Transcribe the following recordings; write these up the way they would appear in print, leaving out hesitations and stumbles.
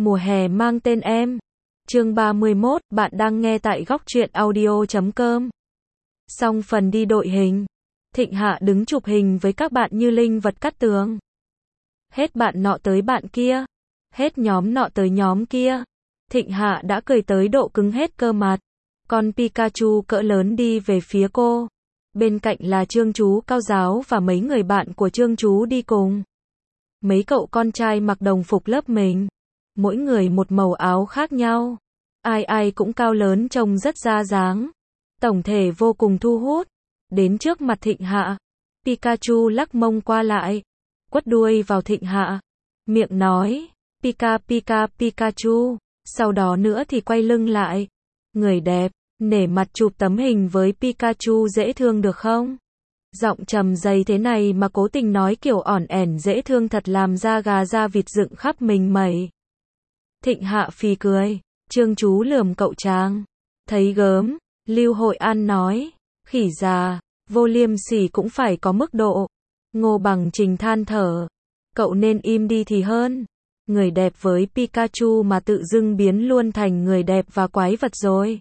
Mùa hè mang tên em. Chương 31, bạn đang nghe tại góc truyện audio.com. Xong phần đi đội hình, Thịnh Hạ đứng chụp hình với các bạn như linh vật cắt tường. Hết bạn nọ tới bạn kia, hết nhóm nọ tới nhóm kia. Thịnh Hạ đã cười tới độ cứng hết cơ mặt. Con Pikachu cỡ lớn đi về phía cô. Bên cạnh là Trương Chú Cao Giáo và mấy người bạn của Trương Chú đi cùng. Mấy cậu con trai mặc đồng phục lớp mình. Mỗi người một màu áo khác nhau. Ai ai cũng cao lớn trông rất ra dáng. Tổng thể vô cùng thu hút. Đến trước mặt Thịnh Hạ, Pikachu lắc mông qua lại, quất đuôi vào Thịnh Hạ. Miệng nói, Pika Pika Pikachu. Sau đó nữa thì quay lưng lại. Người đẹp, nể mặt chụp tấm hình với Pikachu dễ thương được không? Giọng trầm dày thế này mà cố tình nói kiểu ỏn ẻn dễ thương thật làm da gà da vịt dựng khắp mình mẩy. Thịnh Hạ phì cười, Trương Chú lườm cậu chàng. Thấy gớm, Lưu Hội An nói, khỉ già, vô liêm sỉ cũng phải có mức độ. Ngô Bằng Trình than thở, cậu nên im đi thì hơn. Người đẹp với Pikachu mà tự dưng biến luôn thành người đẹp và quái vật rồi.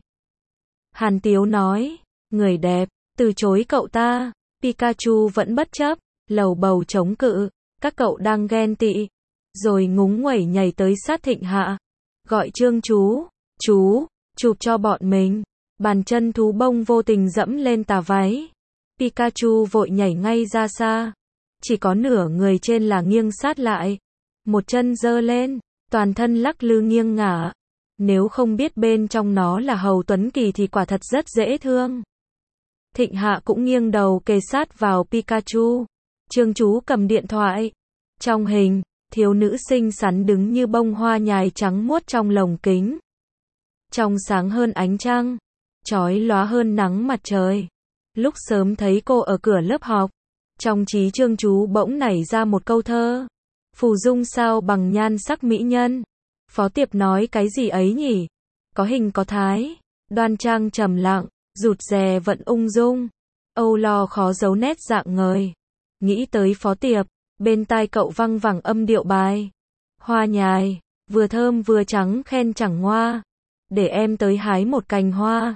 Hàn Tiếu nói, người đẹp, từ chối cậu ta. Pikachu vẫn bất chấp, lầu bầu chống cự, các cậu đang ghen tị. Rồi ngúng nguẩy nhảy tới sát Thịnh Hạ. Gọi Trương Chú, chụp cho bọn mình. Bàn chân thú bông vô tình dẫm lên tà váy. Pikachu vội nhảy ngay ra xa. Chỉ có nửa người trên là nghiêng sát lại. Một chân giơ lên, toàn thân lắc lư nghiêng ngả. Nếu không biết bên trong nó là Hầu Tuấn Kỳ thì quả thật rất dễ thương. Thịnh Hạ cũng nghiêng đầu kề sát vào Pikachu. Trương Chú cầm điện thoại. Trong hình, thiếu nữ xinh xắn đứng như bông hoa nhài trắng muốt trong lồng kính. Trong sáng hơn ánh trăng, chói lóa hơn nắng mặt trời. Lúc sớm thấy cô ở cửa lớp học, trong trí Trương Chú bỗng nảy ra một câu thơ. Phù dung sao bằng nhan sắc mỹ nhân. Phó Tiệp nói cái gì ấy nhỉ? Có hình có thái, đoan trang trầm lặng, rụt rè vẫn ung dung. Âu lo khó giấu nét dạng ngời. Nghĩ tới Phó Tiệp, bên tai cậu văng vẳng âm điệu bài. Hoa nhài, vừa thơm vừa trắng khen chẳng ngoa. Để em tới hái một cành hoa.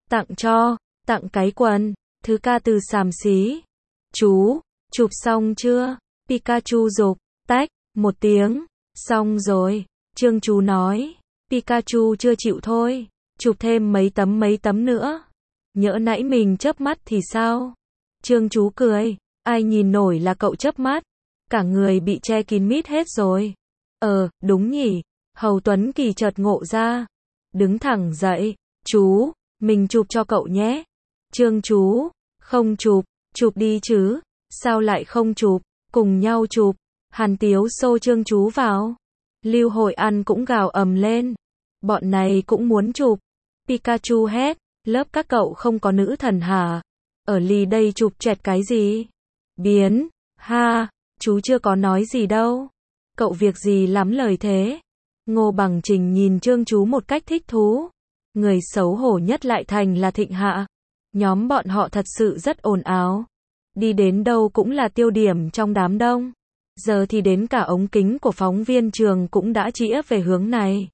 Tặng cái quần, thứ ca từ xàm xí. Chú, chụp xong chưa? Pikachu giục, tách, một tiếng. Xong rồi, Trương Chú nói. Pikachu chưa chịu thôi. Chụp thêm mấy tấm nữa. Nhỡ nãy mình chớp mắt thì sao? Trương Chú cười, ai nhìn nổi là cậu chớp mắt. Cả người bị che kín mít hết rồi. Đúng nhỉ. Hầu Tuấn Kỳ chợt ngộ ra. Đứng thẳng dậy, chú, mình chụp cho cậu nhé. Trương Chú, không chụp đi chứ. Sao lại không chụp, cùng nhau chụp. Hàn Tiếu xô Trương Chú vào. Lưu Hội An cũng gào ầm lên. Bọn này cũng muốn chụp. Pikachu hét, lớp các cậu không có nữ thần hả? Ở lì đây chụp chẹt cái gì? Biến, ha, chú chưa có nói gì đâu. Cậu việc gì lắm lời thế? Ngô Bằng Trình nhìn Trương Chú một cách thích thú. Người xấu hổ nhất lại thành là Thịnh Hạ. Nhóm bọn họ thật sự rất ồn ào. Đi đến đâu cũng là tiêu điểm trong đám đông. Giờ thì đến cả ống kính của phóng viên trường cũng đã chĩa về hướng này.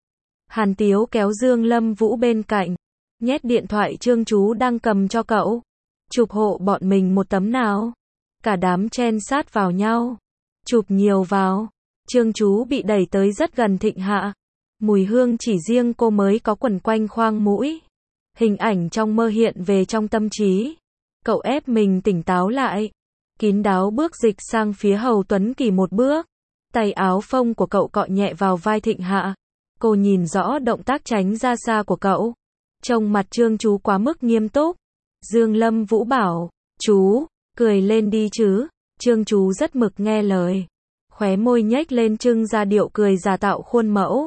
Hàn Tiếu kéo Dương Lâm Vũ bên cạnh, nhét điện thoại Trương Chú đang cầm cho cậu. Chụp hộ bọn mình một tấm nào. Cả đám chen sát vào nhau. Chụp nhiều vào. Trương Chú bị đẩy tới rất gần Thịnh Hạ. Mùi hương chỉ riêng cô mới có quẩn quanh khoang mũi. Hình ảnh trong mơ hiện về trong tâm trí. Cậu ép mình tỉnh táo lại. Kín đáo bước dịch sang phía Hầu Tuấn Kỳ một bước. Tay áo phông của cậu cọ nhẹ vào vai Thịnh Hạ. Cô nhìn rõ động tác tránh ra xa của cậu. Trông mặt Trương Chú quá mức nghiêm túc. Dương Lâm Vũ bảo, chú, cười lên đi chứ. Trương Chú rất mực nghe lời. Khóe môi nhếch lên trưng ra điệu cười giả tạo khuôn mẫu.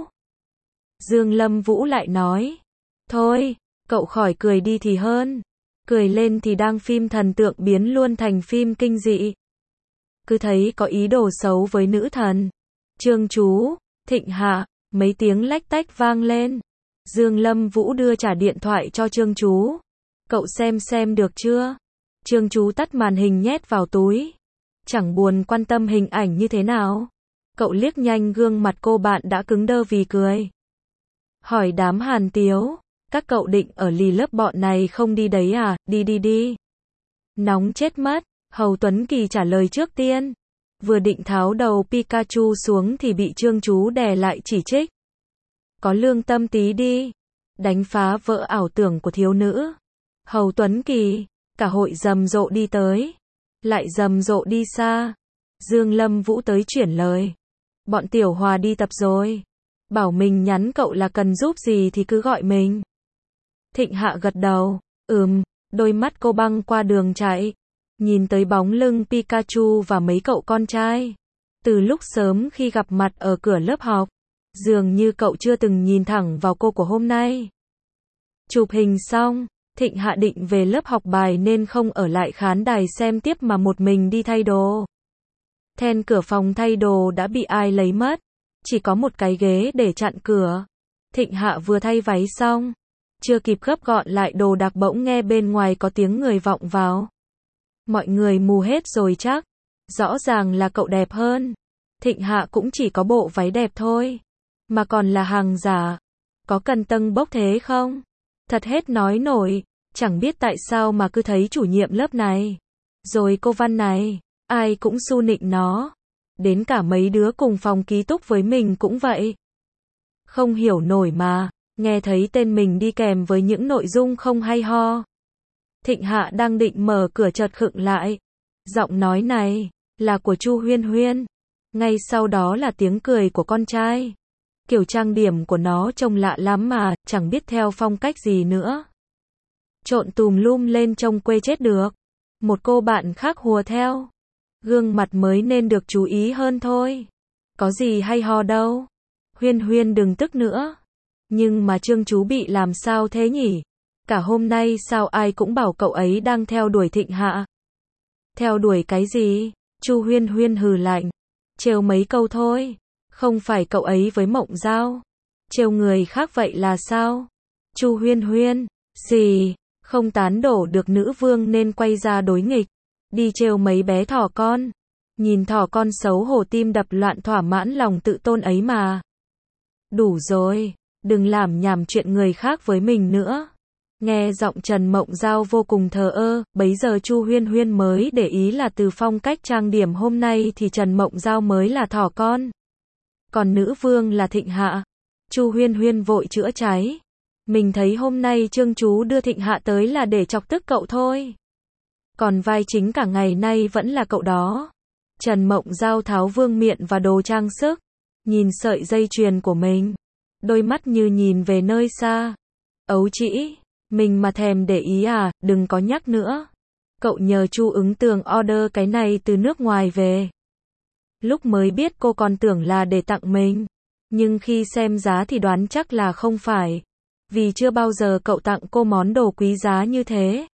Dương Lâm Vũ lại nói, thôi, cậu khỏi cười đi thì hơn. Cười lên thì đang phim thần tượng biến luôn thành phim kinh dị. Cứ thấy có ý đồ xấu với nữ thần. Trương Chú, Thịnh Hạ, mấy tiếng lách tách vang lên. Dương Lâm Vũ đưa trả điện thoại cho Trương Chú. Cậu xem được chưa? Trương Chú tắt màn hình nhét vào túi. Chẳng buồn quan tâm hình ảnh như thế nào. Cậu liếc nhanh gương mặt cô bạn đã cứng đơ vì cười. Hỏi đám Hàn Tiếu, các cậu định ở lì lớp bọn này không đi đấy à, đi. Nóng chết mất, Hầu Tuấn Kỳ trả lời trước tiên. Vừa định tháo đầu Pikachu xuống thì bị Trương Chú đè lại chỉ trích. Có lương tâm tí đi, đánh phá vỡ ảo tưởng của thiếu nữ. Hầu Tuấn Kỳ, cả hội rầm rộ đi tới, lại rầm rộ đi xa. Dương Lâm Vũ tới chuyển lời. Bọn Tiểu Hòa đi tập rồi. Bảo mình nhắn cậu là cần giúp gì thì cứ gọi mình. Thịnh Hạ gật đầu, đôi mắt cô băng qua đường chạy. Nhìn tới bóng lưng Pikachu và mấy cậu con trai. Từ lúc sớm khi gặp mặt ở cửa lớp học, dường như cậu chưa từng nhìn thẳng vào cô của hôm nay. Chụp hình xong, Thịnh Hạ định về lớp học bài nên không ở lại khán đài xem tiếp mà một mình đi thay đồ. Then cửa phòng thay đồ đã bị ai lấy mất, chỉ có một cái ghế để chặn cửa. Thịnh Hạ vừa thay váy xong, chưa kịp gấp gọn lại đồ đạc bỗng nghe bên ngoài có tiếng người vọng vào. Mọi người mù hết rồi chắc, rõ ràng là cậu đẹp hơn. Thịnh Hạ cũng chỉ có bộ váy đẹp thôi, mà còn là hàng giả. Có cần tâng bốc thế không? Thật hết nói nổi, chẳng biết tại sao mà cứ thấy chủ nhiệm lớp này, rồi cô Văn này, ai cũng su nịnh nó. Đến cả mấy đứa cùng phòng ký túc với mình cũng vậy. Không hiểu nổi mà, nghe thấy tên mình đi kèm với những nội dung không hay ho. Thịnh Hạ đang định mở cửa chợt khựng lại. Giọng nói này là của Chu Huyên Huyên. Ngay sau đó là tiếng cười của con trai. Kiểu trang điểm của nó trông lạ lắm mà, chẳng biết theo phong cách gì nữa. Trộn tùm lum lên trông quê chết được. Một cô bạn khác hùa theo. Gương mặt mới nên được chú ý hơn thôi. Có gì hay ho đâu. Huyên Huyên đừng tức nữa. Nhưng mà Trương Chú bị làm sao thế nhỉ? Cả hôm nay sao ai cũng bảo cậu ấy đang theo đuổi Thịnh Hạ. Theo đuổi cái gì? Chu Huyên Huyên hừ lạnh. Trêu mấy câu thôi. Không phải cậu ấy với Mộng Giao. Trêu người khác vậy là sao? Chu Huyên Huyên. Gì? Không tán đổ được nữ vương nên quay ra đối nghịch. Đi trêu mấy bé thỏ con. Nhìn thỏ con xấu hổ tim đập loạn thỏa mãn lòng tự tôn ấy mà. Đủ rồi. Đừng làm nhảm chuyện người khác với mình nữa. Nghe giọng Trần Mộng Giao vô cùng thờ ơ, bấy giờ Chu Huyên Huyên mới để ý là từ phong cách trang điểm hôm nay thì Trần Mộng Giao mới là thỏ con. Còn nữ vương là Thịnh Hạ. Chu Huyên Huyên vội chữa cháy. Mình thấy hôm nay Trương Chú đưa Thịnh Hạ tới là để chọc tức cậu thôi. Còn vai chính cả ngày nay vẫn là cậu đó. Trần Mộng Giao tháo vương miện và đồ trang sức. Nhìn sợi dây chuyền của mình. Đôi mắt như nhìn về nơi xa. Ấu trĩ. Mình mà thèm để ý à, đừng có nhắc nữa. Cậu nhờ Chu Ứng Tường order cái này từ nước ngoài về. Lúc mới biết cô còn tưởng là để tặng mình. Nhưng khi xem giá thì đoán chắc là không phải. Vì chưa bao giờ cậu tặng cô món đồ quý giá như thế.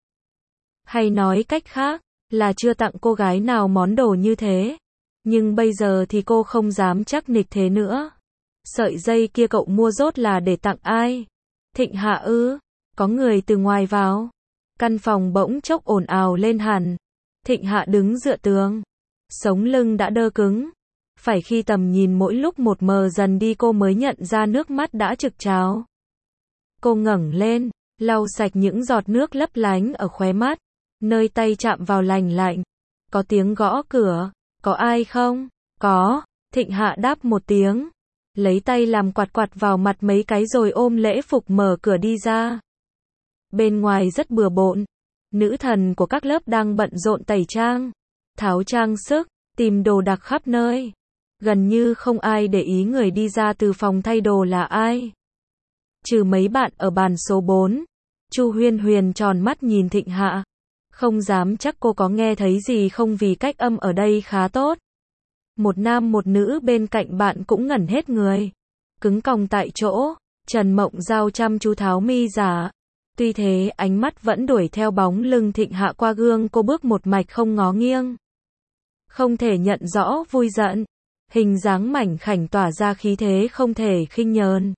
Hay nói cách khác, là chưa tặng cô gái nào món đồ như thế. Nhưng bây giờ thì cô không dám chắc nịch thế nữa. Sợi dây kia cậu mua rốt là để tặng ai? Thịnh Hạ ư? Có người từ ngoài vào. Căn phòng bỗng chốc ồn ào lên hẳn. Thịnh Hạ đứng dựa tường. Sống lưng đã đơ cứng. Phải khi tầm nhìn mỗi lúc một mờ dần đi cô mới nhận ra nước mắt đã trực trào. Cô ngẩng lên, lau sạch những giọt nước lấp lánh ở khóe mắt. Nơi tay chạm vào lành lạnh. Có tiếng gõ cửa. Có ai không? Có. Thịnh Hạ đáp một tiếng. Lấy tay làm quạt quạt vào mặt mấy cái rồi ôm lễ phục mở cửa đi ra. Bên ngoài rất bừa bộn. Nữ thần của các lớp đang bận rộn tẩy trang, tháo trang sức, tìm đồ đạc khắp nơi. Gần như không ai để ý người đi ra từ phòng thay đồ là ai. Trừ mấy bạn ở bàn số 4. Chu Huyên Huyên tròn mắt nhìn Thịnh Hạ. Không dám chắc cô có nghe thấy gì không vì cách âm ở đây khá tốt. Một nam một nữ bên cạnh bạn cũng ngẩn hết người. Cứng còng tại chỗ. Trần Mộng Giao chăm chú tháo mi giả. Tuy thế ánh mắt vẫn đuổi theo bóng lưng Thịnh Hạ qua gương cô bước một mạch không ngó nghiêng. Không thể nhận rõ vui giận. Hình dáng mảnh khảnh tỏa ra khí thế không thể khinh nhờn.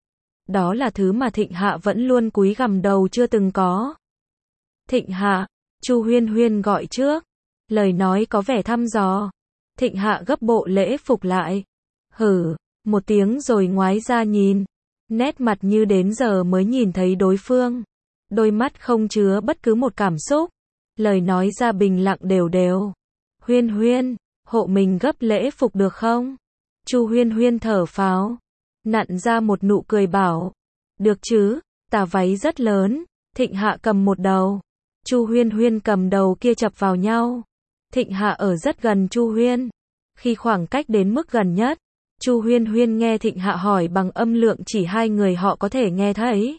Đó là thứ mà Thịnh Hạ vẫn luôn cúi gằm đầu chưa từng có. Thịnh Hạ, Chu Huyên Huyên gọi trước. Lời nói có vẻ thăm dò. Thịnh Hạ gấp bộ lễ phục lại. Hử, một tiếng rồi ngoái ra nhìn. Nét mặt như đến giờ mới nhìn thấy đối phương. Đôi mắt không chứa bất cứ một cảm xúc. Lời nói ra bình lặng đều đều. Huyên Huyên, hộ mình gấp lễ phục được không? Chu Huyên Huyên thở phào, nặn ra một nụ cười bảo. Được chứ, tà váy rất lớn. Thịnh Hạ cầm một đầu. Chu Huyên Huyên cầm đầu kia chập vào nhau. Thịnh Hạ ở rất gần Chu Huyên. Khi khoảng cách đến mức gần nhất, Chu Huyên Huyên nghe Thịnh Hạ hỏi bằng âm lượng chỉ hai người họ có thể nghe thấy.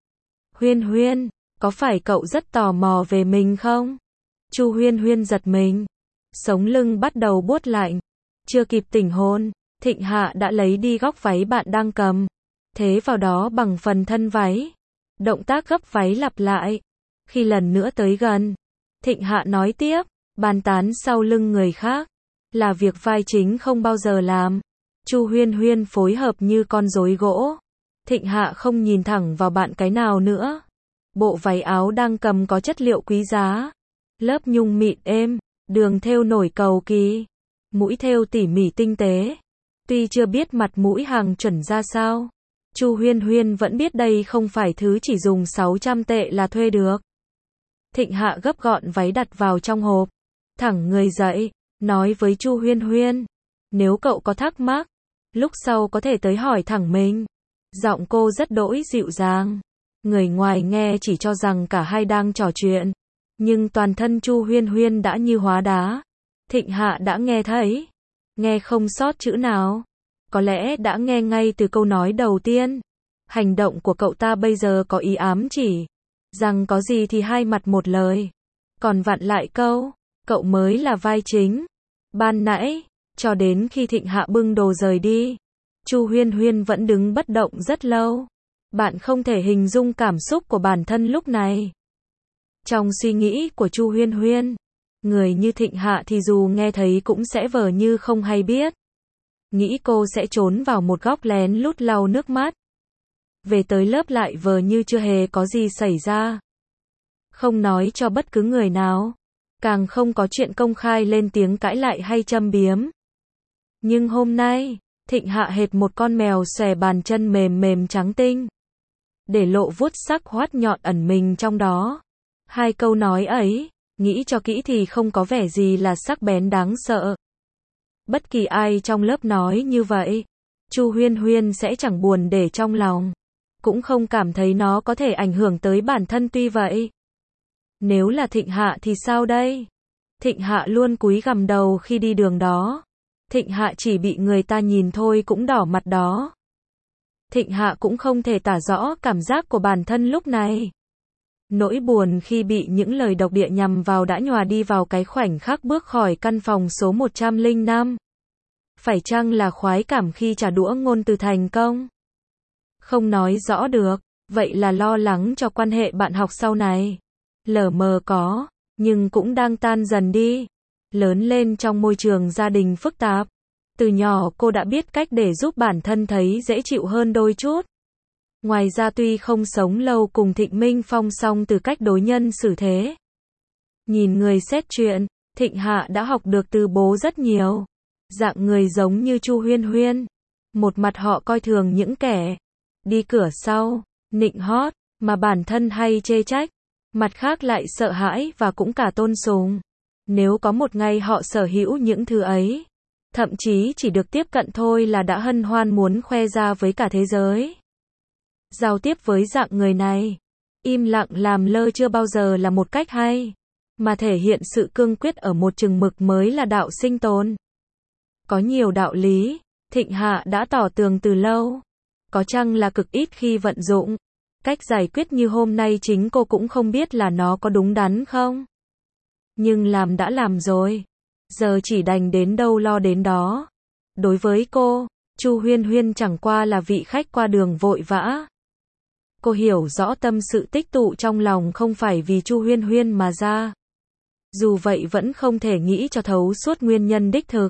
Huyên Huyên, có phải cậu rất tò mò về mình không? Chu Huyên Huyên giật mình. Sống lưng bắt đầu buốt lạnh. Chưa kịp tỉnh hồn, Thịnh Hạ đã lấy đi góc váy bạn đang cầm. Thế vào đó bằng phần thân váy. Động tác gấp váy lặp lại. Khi lần nữa tới gần, Thịnh Hạ nói tiếp, bàn tán sau lưng người khác là việc vai chính không bao giờ làm. Chu Huyên Huyên phối hợp như con rối gỗ. Thịnh Hạ không nhìn thẳng vào bạn cái nào nữa. Bộ váy áo đang cầm có chất liệu quý giá. Lớp nhung mịn êm, đường thêu nổi cầu kỳ, mũi thêu tỉ mỉ tinh tế. Tuy chưa biết mặt mũi hàng chuẩn ra sao, Chu Huyên Huyên vẫn biết đây không phải thứ chỉ dùng 600 tệ là thuê được. Thịnh Hạ gấp gọn váy đặt vào trong hộp, thẳng người dậy, nói với Chu Huyên Huyên, nếu cậu có thắc mắc, lúc sau có thể tới hỏi thẳng mình. Giọng cô rất đỗi dịu dàng. Người ngoài nghe chỉ cho rằng cả hai đang trò chuyện, nhưng toàn thân Chu Huyên Huyên đã như hóa đá. Thịnh Hạ đã nghe thấy, nghe không sót chữ nào. Có lẽ đã nghe ngay từ câu nói đầu tiên. Hành động của cậu ta bây giờ có ý ám chỉ rằng có gì thì hai mặt một lời. Còn vặn lại câu, cậu mới là vai chính. Ban nãy, cho đến khi Thịnh Hạ bưng đồ rời đi, Chu Huyên Huyên vẫn đứng bất động rất lâu. Bạn không thể hình dung cảm xúc của bản thân lúc này. Trong suy nghĩ của Chu Huyên Huyên, người như Thịnh Hạ thì dù nghe thấy cũng sẽ vờ như không hay biết. Nghĩ cô sẽ trốn vào một góc lén lút lau nước mắt. Về tới lớp lại vờ như chưa hề có gì xảy ra. Không nói cho bất cứ người nào. Càng không có chuyện công khai lên tiếng cãi lại hay châm biếm. Nhưng hôm nay, Thịnh Hạ hệt một con mèo xòe bàn chân mềm mềm trắng tinh, để lộ vuốt sắc hoắt nhọn ẩn mình trong đó. Hai câu nói ấy, nghĩ cho kỹ thì không có vẻ gì là sắc bén đáng sợ. Bất kỳ ai trong lớp nói như vậy, Chu Huyên Huyên sẽ chẳng buồn để trong lòng, cũng không cảm thấy nó có thể ảnh hưởng tới bản thân. Tuy vậy, nếu là Thịnh Hạ thì sao đây? Thịnh Hạ luôn cúi gằm đầu khi đi đường đó. Thịnh Hạ chỉ bị người ta nhìn thôi cũng đỏ mặt đó. Thịnh Hạ cũng không thể tả rõ cảm giác của bản thân lúc này. Nỗi buồn khi bị những lời độc địa nhằm vào đã nhòa đi vào cái khoảnh khắc bước khỏi căn phòng số 105. Phải chăng là khoái cảm khi trả đũa ngôn từ thành công? Không nói rõ được, vậy là lo lắng cho quan hệ bạn học sau này. Lờ mờ có, nhưng cũng đang tan dần đi. Lớn lên trong môi trường gia đình phức tạp. Từ nhỏ cô đã biết cách để giúp bản thân thấy dễ chịu hơn đôi chút. Ngoài ra tuy không sống lâu cùng Thịnh Minh Phong song từ cách đối nhân xử thế, nhìn người xét chuyện, Thịnh Hạ đã học được từ bố rất nhiều. Dạng người giống như Chu Huyên Huyên. Một mặt họ coi thường những kẻ đi cửa sau, nịnh hót, mà bản thân hay chê trách. Mặt khác lại sợ hãi và cũng cả tôn sùng. Nếu có một ngày họ sở hữu những thứ ấy, thậm chí chỉ được tiếp cận thôi là đã hân hoan muốn khoe ra với cả thế giới. Giao tiếp với dạng người này, im lặng làm lơ chưa bao giờ là một cách hay, mà thể hiện sự cương quyết ở một chừng mực mới là đạo sinh tồn. Có nhiều đạo lý, Thịnh Hạ đã tỏ tường từ lâu, có chăng là cực ít khi vận dụng. Cách giải quyết như hôm nay chính cô cũng không biết là nó có đúng đắn không. Nhưng làm đã làm rồi, giờ chỉ đành đến đâu lo đến đó. Đối với cô, Chu Huyên Huyên chẳng qua là vị khách qua đường vội vã. Cô hiểu rõ tâm sự tích tụ trong lòng không phải vì Chu Huyên Huyên mà ra. Dù vậy vẫn không thể nghĩ cho thấu suốt nguyên nhân đích thực.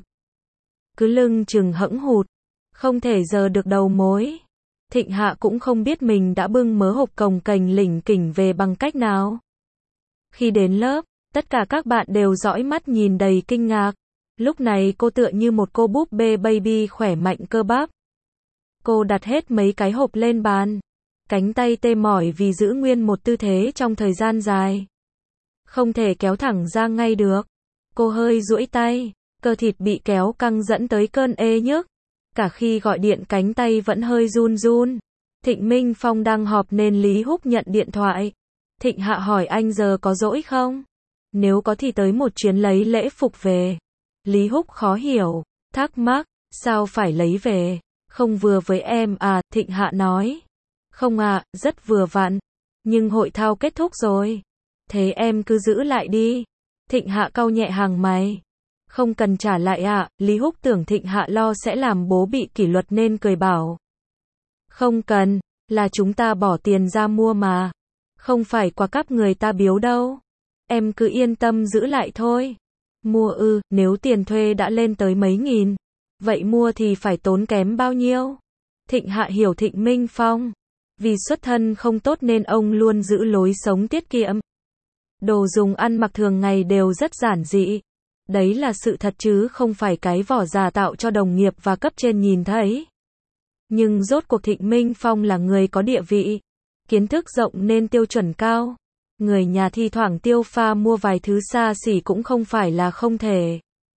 Cứ lưng chừng hẫng hụt, không thể giờ được đầu mối. Thịnh Hạ cũng không biết mình đã bưng mớ hộp cồng kềnh lỉnh kỉnh về bằng cách nào. Khi đến lớp, tất cả các bạn đều dõi mắt nhìn đầy kinh ngạc. Lúc này cô tựa như một cô búp bê baby khỏe mạnh cơ bắp. Cô đặt hết mấy cái hộp lên bàn. Cánh tay tê mỏi vì giữ nguyên một tư thế trong thời gian dài. Không thể kéo thẳng ra ngay được. Cô hơi duỗi tay, cơ thịt bị kéo căng dẫn tới cơn ê nhức. Cả khi gọi điện cánh tay vẫn hơi run run. Thịnh Minh Phong đang họp nên Lý Húc nhận điện thoại. Thịnh Hạ hỏi anh giờ có rỗi không? Nếu có thì tới một chuyến lấy lễ phục về. Lý Húc khó hiểu, thắc mắc, sao phải lấy về? Không vừa với em à, Thịnh Hạ nói. Không ạ, rất vừa vặn. Nhưng hội thao kết thúc rồi. Thế em cứ giữ lại đi. Thịnh Hạ cau nhẹ hàng mày. Không cần trả lại ạ, Lý Húc tưởng Thịnh Hạ lo sẽ làm bố bị kỷ luật nên cười bảo. Không cần, là chúng ta bỏ tiền ra mua mà. Không phải quà cáp người ta biếu đâu. Em cứ yên tâm giữ lại thôi. Mua ư, nếu tiền thuê đã lên tới mấy nghìn. Vậy mua thì phải tốn kém bao nhiêu? Thịnh Hạ hiểu Thịnh Minh Phong. Vì xuất thân không tốt nên ông luôn giữ lối sống tiết kiệm. Đồ dùng ăn mặc thường ngày đều rất giản dị. Đấy là sự thật chứ không phải cái vỏ giả tạo cho đồng nghiệp và cấp trên nhìn thấy. Nhưng rốt cuộc Thịnh Minh Phong là người có địa vị. Kiến thức rộng nên tiêu chuẩn cao. Người nhà thi thoảng tiêu pha mua vài thứ xa xỉ cũng không phải là không thể.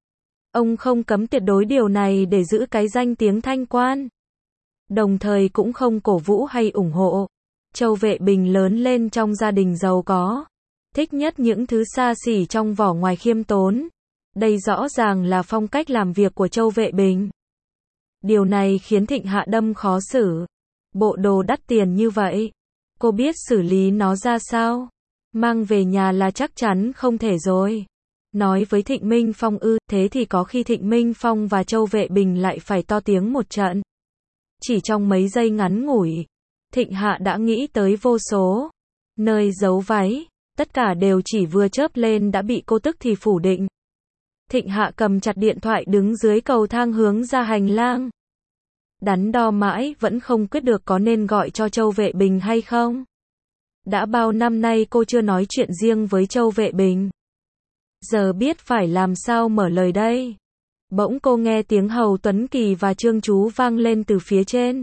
Ông không cấm tuyệt đối điều này để giữ cái danh tiếng thanh quan. Đồng thời cũng không cổ vũ hay ủng hộ. Châu Vệ Bình lớn lên trong gia đình giàu có. Thích nhất những thứ xa xỉ trong vỏ ngoài khiêm tốn. Đây rõ ràng là phong cách làm việc của Châu Vệ Bình. Điều này khiến Thịnh Hạ đâm khó xử. Bộ đồ đắt tiền như vậy. Cô biết xử lý nó ra sao? Mang về nhà là chắc chắn không thể rồi. Nói với Thịnh Minh Phong thế thì có khi Thịnh Minh Phong và Châu Vệ Bình lại phải to tiếng một trận. Chỉ trong mấy giây ngắn ngủi, Thịnh Hạ đã nghĩ tới vô số nơi giấu váy, tất cả đều chỉ vừa chớp lên đã bị cô tức thì phủ định. Thịnh Hạ cầm chặt điện thoại đứng dưới cầu thang hướng ra hành lang. Đắn đo mãi vẫn không quyết được có nên gọi cho Châu Vệ Bình hay không. Đã bao năm nay cô chưa nói chuyện riêng với Châu Vệ Bình. Giờ biết phải làm sao mở lời đây. Bỗng cô nghe tiếng Hầu Tuấn Kỳ và Trương Chú vang lên từ phía trên.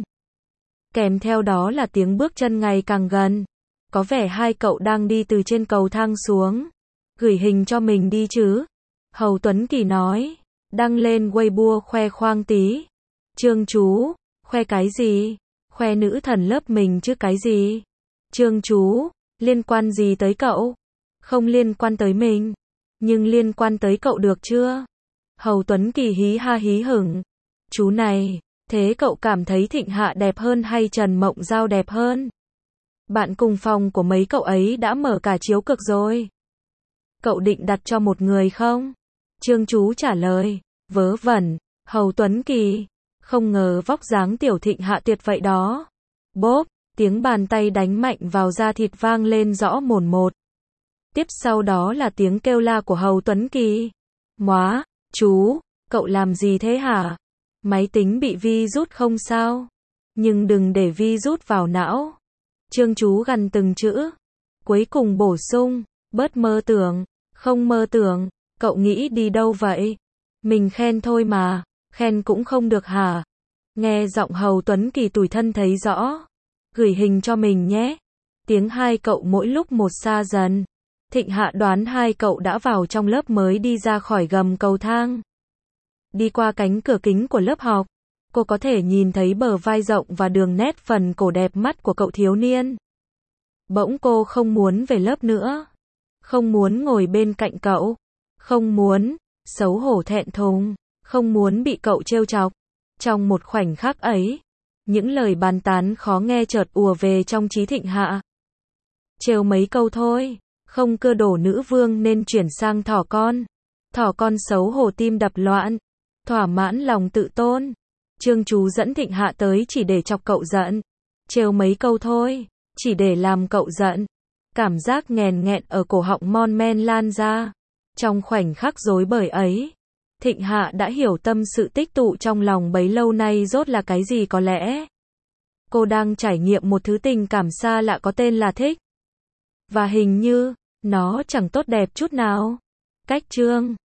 Kèm theo đó là tiếng bước chân ngày càng gần. Có vẻ hai cậu đang đi từ trên cầu thang xuống. Gửi hình cho mình đi chứ. Hầu Tuấn Kỳ nói. Đăng lên Weibo khoe khoang tí. Trương Chú, khoe cái gì? Khoe nữ thần lớp mình chứ cái gì? Trương Chú, liên quan gì tới cậu? Không liên quan tới mình. Nhưng liên quan tới cậu được chưa? Hầu Tuấn Kỳ hí ha hí hửng. Chú này, thế cậu cảm thấy Thịnh Hạ đẹp hơn hay Trần Mộng Giao đẹp hơn? Bạn cùng phòng của mấy cậu ấy đã mở cả chiếu cực rồi. Cậu định đặt cho một người không? Trương Chú trả lời, vớ vẩn. Hầu Tuấn Kỳ, không ngờ vóc dáng tiểu Thịnh Hạ tuyệt vậy đó. Bốp, tiếng bàn tay đánh mạnh vào da thịt vang lên rõ mồn một. Tiếp sau đó là tiếng kêu la của Hầu Tuấn Kỳ. Móa, chú, cậu làm gì thế hả? Máy tính bị virus không sao? Nhưng đừng để virus vào não. Trương Chú gằn từng chữ. Cuối cùng bổ sung, bớt mơ tưởng. Không mơ tưởng, cậu nghĩ đi đâu vậy? Mình khen thôi mà, khen cũng không được hả? Nghe giọng Hầu Tuấn Kỳ tủi thân thấy rõ. Gửi hình cho mình nhé. Tiếng hai cậu mỗi lúc một xa dần. Thịnh Hạ đoán hai cậu đã vào trong lớp mới đi ra khỏi gầm cầu thang. Đi qua cánh cửa kính của lớp học, cô có thể nhìn thấy bờ vai rộng và đường nét phần cổ đẹp mắt của cậu thiếu niên. Bỗng cô không muốn về lớp nữa. Không muốn ngồi bên cạnh cậu. Không muốn, xấu hổ thẹn thùng. Không muốn bị cậu trêu chọc. Trong một khoảnh khắc ấy, những lời bàn tán khó nghe chợt ùa về trong trí Thịnh Hạ. Trêu mấy câu thôi. Không cưa đổ nữ vương nên chuyển sang thỏ con. Thỏ con xấu hổ tim đập loạn. Thỏa mãn lòng tự tôn. Trương Chú dẫn Thịnh Hạ tới chỉ để chọc cậu giận. Trêu mấy câu thôi. Chỉ để làm cậu giận. Cảm giác nghèn nghẹn ở cổ họng mon men lan ra. Trong khoảnh khắc rối bời ấy, Thịnh Hạ đã hiểu tâm sự tích tụ trong lòng bấy lâu nay rốt là cái gì có lẽ. Cô đang trải nghiệm một thứ tình cảm xa lạ có tên là thích. Và hình như, nó chẳng tốt đẹp chút nào. Cách chương